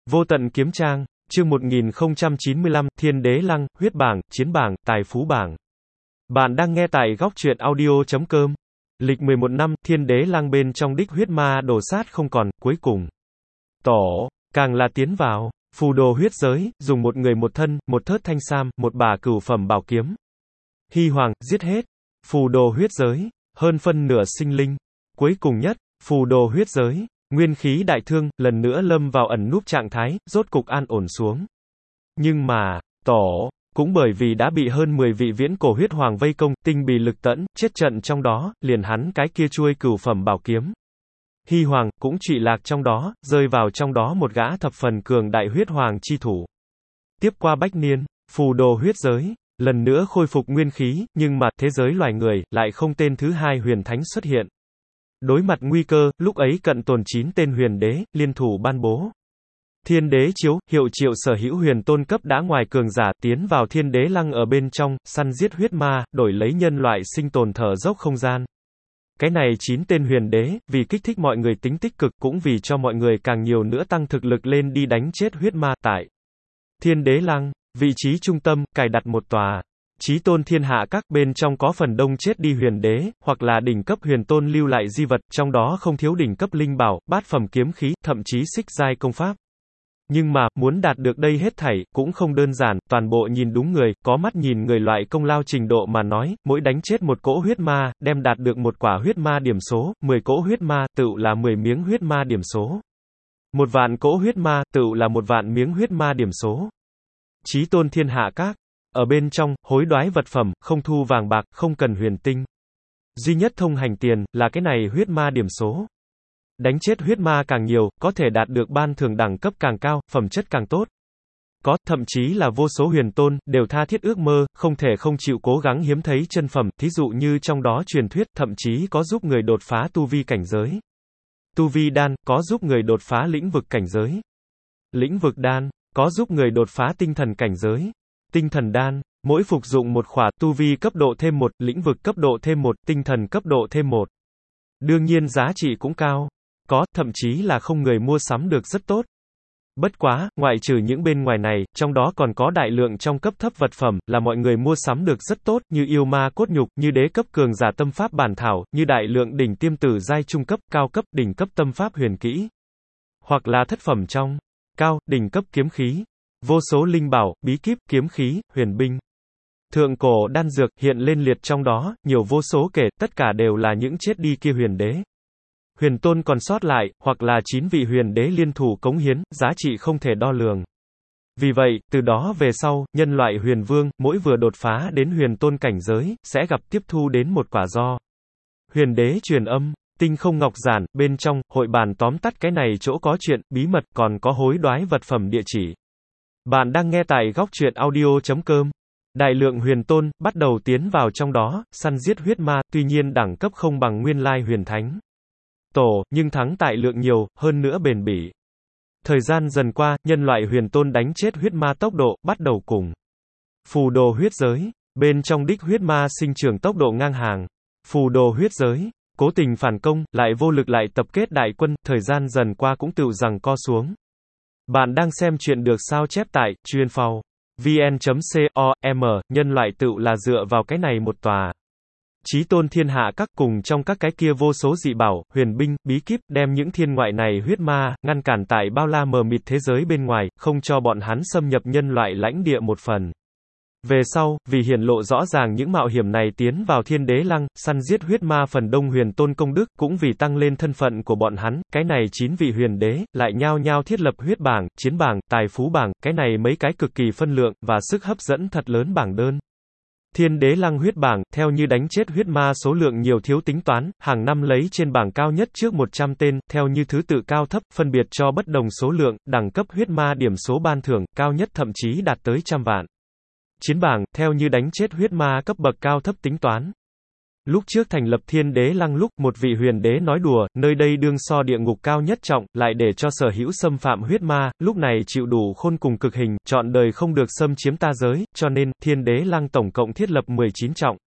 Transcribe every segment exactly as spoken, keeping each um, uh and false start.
Vô tận kiếm trang, chương một nghìn không trăm chín mươi lăm, Thiên Đế Lăng, huyết bảng, chiến bảng, tài phú bảng. Bạn đang nghe tại góc truyện audio chấm com. Lịch mười một năm, Thiên Đế Lăng bên trong đích huyết ma đổ sát không còn, cuối cùng. Tổ, càng là tiến vào, phù đồ huyết giới, dùng một người một thân, một thớt thanh sam, một bả cửu phẩm bảo kiếm. Hy hoàng, giết hết. Phù đồ huyết giới, hơn phân nửa sinh linh. Cuối cùng nhất, phù đồ huyết giới. Nguyên khí đại thương, lần nữa lâm vào ẩn núp trạng thái, rốt cục an ổn xuống. Nhưng mà, tổ, cũng bởi vì đã bị hơn mười vị viễn cổ huyết hoàng vây công, tinh bì lực tẫn, chết trận trong đó, liền hắn cái kia chuôi cửu phẩm bảo kiếm. Hy hoàng, cũng trụy lạc trong đó, rơi vào trong đó một gã thập phần cường đại huyết hoàng chi thủ. Tiếp qua bách niên, phù đồ huyết giới, lần nữa khôi phục nguyên khí, nhưng mà, thế giới loài người, lại không tên thứ hai huyền thánh xuất hiện. Đối mặt nguy cơ, lúc ấy cận tồn chín tên huyền đế, liên thủ ban bố. Thiên đế chiếu, hiệu triệu sở hữu huyền tôn cấp đã ngoài cường giả, tiến vào thiên đế lăng ở bên trong, săn giết huyết ma, đổi lấy nhân loại sinh tồn thở dốc không gian. Cái này chín tên huyền đế, vì kích thích mọi người tính tích cực, cũng vì cho mọi người càng nhiều nữa tăng thực lực lên đi đánh chết huyết ma, tại thiên đế lăng, vị trí trung tâm, cài đặt một tòa chí tôn thiên hạ các bên trong có phần đông chết đi huyền đế, hoặc là đỉnh cấp huyền tôn lưu lại di vật, trong đó không thiếu đỉnh cấp linh bảo, bát phẩm kiếm khí, thậm chí xích giai công pháp. Nhưng mà, muốn đạt được đây hết thảy, cũng không đơn giản, toàn bộ nhìn đúng người, có mắt nhìn người loại công lao trình độ mà nói, mỗi đánh chết một cỗ huyết ma, đem đạt được một quả huyết ma điểm số, mười cỗ huyết ma, tựu là mười miếng huyết ma điểm số. Một vạn cỗ huyết ma, tựu là một vạn miếng huyết ma điểm số. Chí tôn thiên hạ các. Ở bên trong, hối đoái vật phẩm, không thu vàng bạc, không cần huyền tinh. Duy nhất thông hành tiền, là cái này huyết ma điểm số. Đánh chết huyết ma càng nhiều, có thể đạt được ban thưởng đẳng cấp càng cao, phẩm chất càng tốt. Có, thậm chí là vô số huyền tôn, đều tha thiết ước mơ, không thể không chịu cố gắng hiếm thấy chân phẩm, thí dụ như trong đó truyền thuyết, thậm chí có giúp người đột phá tu vi cảnh giới. Tu vi đan, có giúp người đột phá lĩnh vực cảnh giới. Lĩnh vực đan, có giúp người đột phá tinh thần cảnh giới. Tinh thần đan, mỗi phục dụng một khỏa, tu vi cấp độ thêm một, lĩnh vực cấp độ thêm một, tinh thần cấp độ thêm một. Đương nhiên giá trị cũng cao. Có, thậm chí là không người mua sắm được rất tốt. Bất quá, ngoại trừ những bên ngoài này, trong đó còn có đại lượng trong cấp thấp vật phẩm, là mọi người mua sắm được rất tốt, như yêu ma cốt nhục, như đế cấp cường giả tâm pháp bản thảo, như đại lượng đỉnh tiêm tử giai trung cấp, cao cấp, đỉnh cấp tâm pháp huyền kỹ. Hoặc là thất phẩm trong, cao, đỉnh cấp kiếm khí. Vô số linh bảo, bí kíp, kiếm khí, huyền binh. Thượng cổ đan dược, hiện lên liệt trong đó, nhiều vô số kể, tất cả đều là những chết đi kia huyền đế. Huyền tôn còn sót lại, hoặc là chín vị huyền đế liên thủ cống hiến, giá trị không thể đo lường. Vì vậy, từ đó về sau, nhân loại huyền vương, mỗi vừa đột phá đến huyền tôn cảnh giới, sẽ gặp tiếp thu đến một quả do huyền đế truyền âm, tinh không ngọc giản, bên trong, hội bàn tóm tắt cái này chỗ có chuyện, bí mật, còn có hối đoái vật phẩm địa chỉ. Bạn đang nghe tại góc truyện audio chấm com. Đại lượng huyền tôn, bắt đầu tiến vào trong đó, săn giết huyết ma, tuy nhiên đẳng cấp không bằng nguyên lai huyền thánh tổ, nhưng thắng tại lượng nhiều, hơn nữa bền bỉ. Thời gian dần qua, nhân loại huyền tôn đánh chết huyết ma tốc độ, bắt đầu cùng phù đồ huyết giới, bên trong đích huyết ma sinh trưởng tốc độ ngang hàng. Phù đồ huyết giới, cố tình phản công, lại vô lực lại tập kết đại quân, thời gian dần qua cũng tựu rằng co xuống. Bạn đang xem chuyện được sao chép tại chuyên.phao vn chấm com, nhân loại tựu là dựa vào cái này một tòa chí tôn thiên hạ các cùng trong các cái kia vô số dị bảo, huyền binh, bí kíp, đem những thiên ngoại này huyết ma, ngăn cản tại bao la mờ mịt thế giới bên ngoài, không cho bọn hắn xâm nhập nhân loại lãnh địa một phần. Về sau, vì hiển lộ rõ ràng những mạo hiểm này tiến vào thiên đế lăng, săn giết huyết ma phần đông huyền tôn công đức, cũng vì tăng lên thân phận của bọn hắn, cái này chín vị huyền đế, lại nhao nhao thiết lập huyết bảng, chiến bảng, tài phú bảng, cái này mấy cái cực kỳ phân lượng, và sức hấp dẫn thật lớn bảng đơn. Thiên đế lăng huyết bảng, theo như đánh chết huyết ma số lượng nhiều thiếu tính toán, hàng năm lấy trên bảng cao nhất trước một trăm tên, theo như thứ tự cao thấp, phân biệt cho bất đồng số lượng, đẳng cấp huyết ma điểm số ban thưởng, cao nhất thậm chí đạt tới trăm vạn. Chiến bảng, theo như đánh chết huyết ma cấp bậc cao thấp tính toán. Lúc trước thành lập thiên đế lăng lúc, một vị huyền đế nói đùa, nơi đây đương so địa ngục cao nhất trọng, lại để cho sở hữu xâm phạm huyết ma, lúc này chịu đủ khôn cùng cực hình, chọn đời không được xâm chiếm ta giới, cho nên, thiên đế lăng tổng cộng thiết lập mười chín trọng.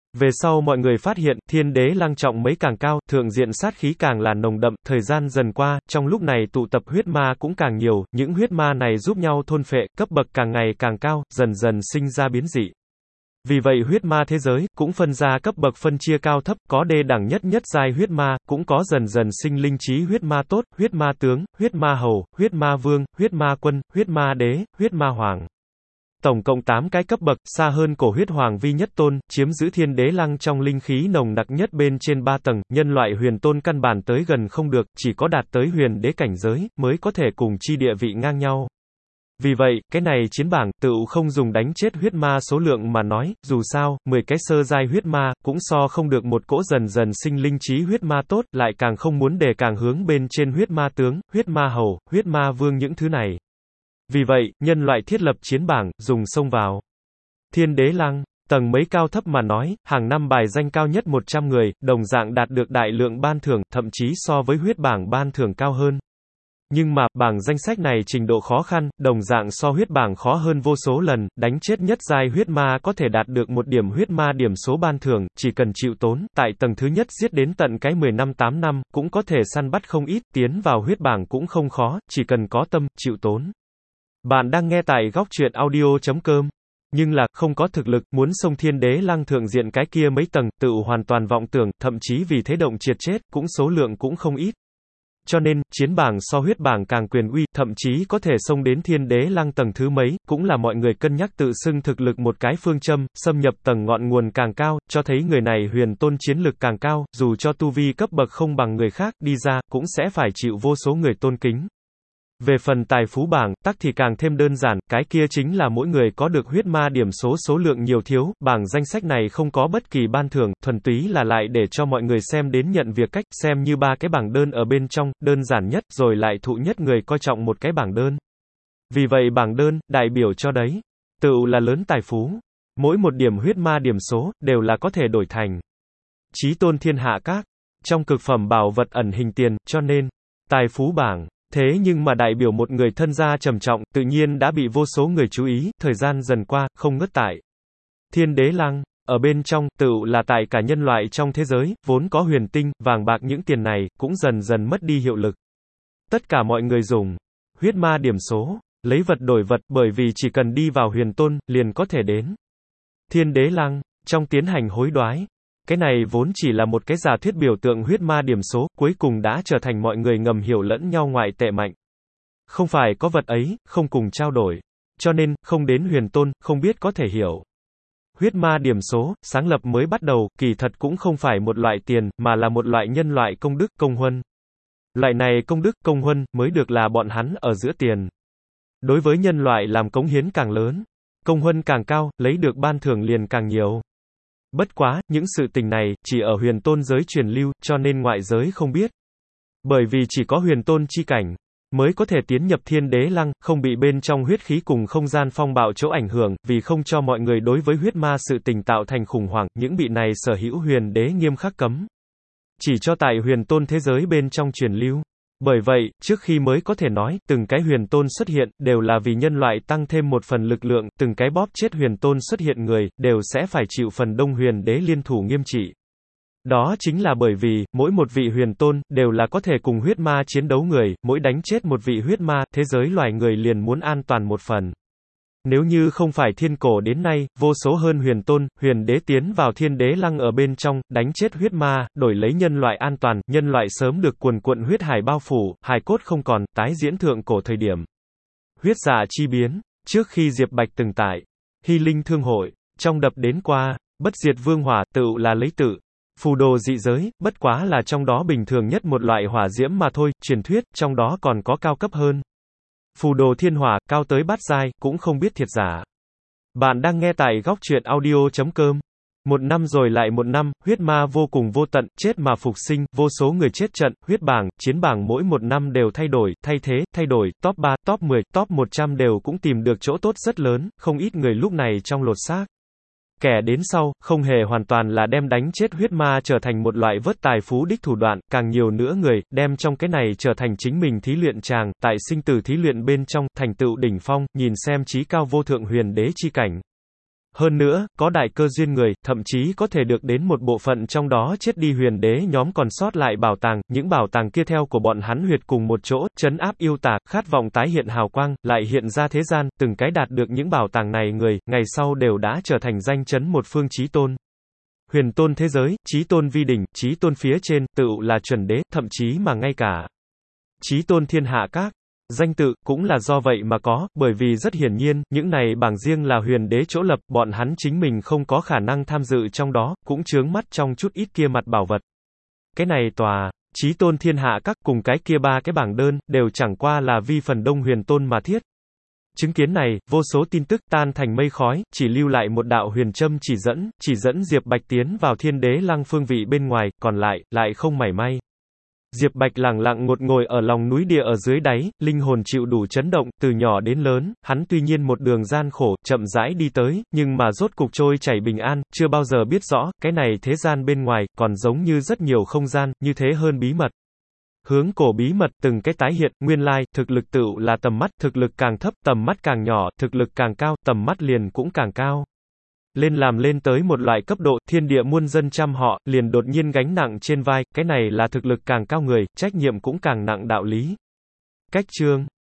Về sau mọi người phát hiện, thiên đế lăng trọng mấy càng cao, thượng diện sát khí càng là nồng đậm, thời gian dần qua, trong lúc này tụ tập huyết ma cũng càng nhiều, những huyết ma này giúp nhau thôn phệ, cấp bậc càng ngày càng cao, dần dần sinh ra biến dị. Vì vậy huyết ma thế giới, cũng phân ra cấp bậc phân chia cao thấp, có đê đẳng nhất nhất giai huyết ma, cũng có dần dần sinh linh trí huyết ma tốt, huyết ma tướng, huyết ma hầu, huyết ma vương, huyết ma quân, huyết ma đế, huyết ma hoàng. Tổng cộng tám cái cấp bậc, xa hơn cổ huyết hoàng vi nhất tôn, chiếm giữ thiên đế lăng trong linh khí nồng nặc nhất bên trên ba tầng, nhân loại huyền tôn căn bản tới gần không được, chỉ có đạt tới huyền đế cảnh giới, mới có thể cùng chi địa vị ngang nhau. Vì vậy, cái này chiến bảng, tựu không dùng đánh chết huyết ma số lượng mà nói, dù sao, mười cái sơ giai huyết ma, cũng so không được một cỗ dần dần sinh linh trí huyết ma tốt, lại càng không muốn để càng hướng bên trên huyết ma tướng, huyết ma hầu, huyết ma vương những thứ này. Vì vậy, nhân loại thiết lập chiến bảng, dùng xông vào. Thiên đế lăng, tầng mấy cao thấp mà nói, hàng năm bài danh cao nhất một trăm người, đồng dạng đạt được đại lượng ban thưởng, thậm chí so với huyết bảng ban thưởng cao hơn. Nhưng mà, bảng danh sách này trình độ khó khăn, đồng dạng so huyết bảng khó hơn vô số lần, đánh chết nhất giai huyết ma có thể đạt được một điểm huyết ma điểm số ban thưởng, chỉ cần chịu tốn, tại tầng thứ nhất giết đến tận cái mười năm tám năm, cũng có thể săn bắt không ít, tiến vào huyết bảng cũng không khó, chỉ cần có tâm, chịu tốn. Bạn đang nghe tại góc truyện audio chấm com. Nhưng là, không có thực lực, muốn xông thiên đế lăng thượng diện cái kia mấy tầng, tự hoàn toàn vọng tưởng, thậm chí vì thế động triệt chết, cũng số lượng cũng không ít. Cho nên, chiến bảng so huyết bảng càng quyền uy, thậm chí có thể xông đến thiên đế lăng tầng thứ mấy, cũng là mọi người cân nhắc tự xưng thực lực một cái phương châm, xâm nhập tầng ngọn nguồn càng cao, cho thấy người này huyền tôn chiến lực càng cao, dù cho tu vi cấp bậc không bằng người khác, đi ra, cũng sẽ phải chịu vô số người tôn kính. Về phần tài phú bảng, tắc thì càng thêm đơn giản, cái kia chính là mỗi người có được huyết ma điểm số số lượng nhiều thiếu, bảng danh sách này không có bất kỳ ban thưởng, thuần túy là lại để cho mọi người xem đến nhận việc cách, xem như ba cái bảng đơn ở bên trong, đơn giản nhất, rồi lại thụ nhất người coi trọng một cái bảng đơn. Vì vậy bảng đơn, đại biểu cho đấy, tựu là lớn tài phú. Mỗi một điểm huyết ma điểm số, đều là có thể đổi thành chí tôn thiên hạ các, trong cực phẩm bảo vật ẩn hình tiền, cho nên, tài phú bảng. Thế nhưng mà đại biểu một người thân gia trầm trọng, tự nhiên đã bị vô số người chú ý, thời gian dần qua, không ngớt tại. Thiên đế lăng, ở bên trong, tựu là tại cả nhân loại trong thế giới, vốn có huyền tinh, vàng bạc những tiền này, cũng dần dần mất đi hiệu lực. Tất cả mọi người dùng huyết ma điểm số, lấy vật đổi vật, bởi vì chỉ cần đi vào huyền tôn, liền có thể đến thiên đế lăng, trong tiến hành hối đoái. Cái này vốn chỉ là một cái giả thuyết biểu tượng huyết ma điểm số, cuối cùng đã trở thành mọi người ngầm hiểu lẫn nhau ngoại tệ mạnh. Không phải có vật ấy, không cùng trao đổi. Cho nên, không đến huyền tôn, không biết có thể hiểu. Huyết ma điểm số, sáng lập mới bắt đầu, kỳ thật cũng không phải một loại tiền, mà là một loại nhân loại công đức, công huân. Loại này công đức, công huân, mới được là bọn hắn ở giữa tiền. Đối với nhân loại làm cống hiến càng lớn, công huân càng cao, lấy được ban thưởng liền càng nhiều. Bất quá, những sự tình này, chỉ ở huyền tôn giới truyền lưu, cho nên ngoại giới không biết. Bởi vì chỉ có huyền tôn chi cảnh, mới có thể tiến nhập thiên đế lăng, không bị bên trong huyết khí cùng không gian phong bạo chỗ ảnh hưởng, vì không cho mọi người đối với huyết ma sự tình tạo thành khủng hoảng, những bị này sở hữu huyền đế nghiêm khắc cấm. Chỉ cho tại huyền tôn thế giới bên trong truyền lưu. Bởi vậy, trước khi mới có thể nói, từng cái huyền tôn xuất hiện, đều là vì nhân loại tăng thêm một phần lực lượng, từng cái bóp chết huyền tôn xuất hiện người, đều sẽ phải chịu phần đông huyền đế liên thủ nghiêm trị. Đó chính là bởi vì, mỗi một vị huyền tôn, đều là có thể cùng huyết ma chiến đấu người, mỗi đánh chết một vị huyết ma, thế giới loài người liền muốn an toàn một phần. Nếu như không phải thiên cổ đến nay, vô số hơn huyền tôn, huyền đế tiến vào thiên đế lăng ở bên trong, đánh chết huyết ma, đổi lấy nhân loại an toàn, nhân loại sớm được cuồn cuộn huyết hải bao phủ, hài cốt không còn, tái diễn thượng cổ thời điểm. Huyết dạ chi biến, trước khi Diệp Bạch từng tại, Hy Linh Thương Hội, trong đập đến qua, bất diệt vương hỏa, tựu là lấy tự. Phù đồ dị giới, bất quá là trong đó bình thường nhất một loại hỏa diễm mà thôi, truyền thuyết, trong đó còn có cao cấp hơn. Phù đồ thiên hỏa, cao tới bát giai, cũng không biết thiệt giả. Bạn đang nghe tại góc truyện audio chấm com. Một năm rồi lại một năm, huyết ma vô cùng vô tận, chết mà phục sinh, vô số người chết trận, huyết bảng, chiến bảng mỗi một năm đều thay đổi, thay thế, thay đổi, top ba, top mười, top một trăm đều cũng tìm được chỗ tốt rất lớn, không ít người lúc này trong lột xác. Kẻ đến sau, không hề hoàn toàn là đem đánh chết huyết ma trở thành một loại vớt tài phú đích thủ đoạn, càng nhiều nữa người, đem trong cái này trở thành chính mình thí luyện tràng, tại sinh tử thí luyện bên trong, thành tựu đỉnh phong, nhìn xem chí cao vô thượng huyền đế chi cảnh. Hơn nữa, có đại cơ duyên người, thậm chí có thể được đến một bộ phận trong đó chết đi huyền đế nhóm còn sót lại bảo tàng, những bảo tàng kia theo của bọn hắn huyệt cùng một chỗ, trấn áp yêu tà, khát vọng tái hiện hào quang, lại hiện ra thế gian, từng cái đạt được những bảo tàng này người, ngày sau đều đã trở thành danh chấn một phương chí tôn. Huyền tôn thế giới, chí tôn vi đỉnh, chí tôn phía trên, tựu là chuẩn đế, thậm chí mà ngay cả chí tôn thiên hạ các danh tự, cũng là do vậy mà có, bởi vì rất hiển nhiên, những này bảng riêng là huyền đế chỗ lập, bọn hắn chính mình không có khả năng tham dự trong đó, cũng chướng mắt trong chút ít kia mặt bảo vật. Cái này tòa, chí tôn thiên hạ các cùng cái kia ba cái bảng đơn, đều chẳng qua là vi phần đông huyền tôn mà thiết. Chứng kiến này, vô số tin tức tan thành mây khói, chỉ lưu lại một đạo huyền châm chỉ dẫn, chỉ dẫn Diệp Bạch tiến vào thiên đế lăng phương vị bên ngoài, còn lại, lại không mảy may. Diệp Bạch lẳng lặng ngột ngồi ở lòng núi địa ở dưới đáy, linh hồn chịu đủ chấn động, từ nhỏ đến lớn, hắn tuy nhiên một đường gian khổ, chậm rãi đi tới, nhưng mà rốt cục trôi chảy bình an, chưa bao giờ biết rõ, cái này thế gian bên ngoài, còn giống như rất nhiều không gian, như thế hơn bí mật. Hướng cổ bí mật, từng cái tái hiện, nguyên lai, thực lực tựu là tầm mắt, thực lực càng thấp, tầm mắt càng nhỏ, thực lực càng cao, tầm mắt liền cũng càng cao. Lên làm lên tới một loại cấp độ, thiên địa muôn dân trăm họ, liền đột nhiên gánh nặng trên vai, cái này là thực lực càng cao người, trách nhiệm cũng càng nặng đạo lý. Cách chương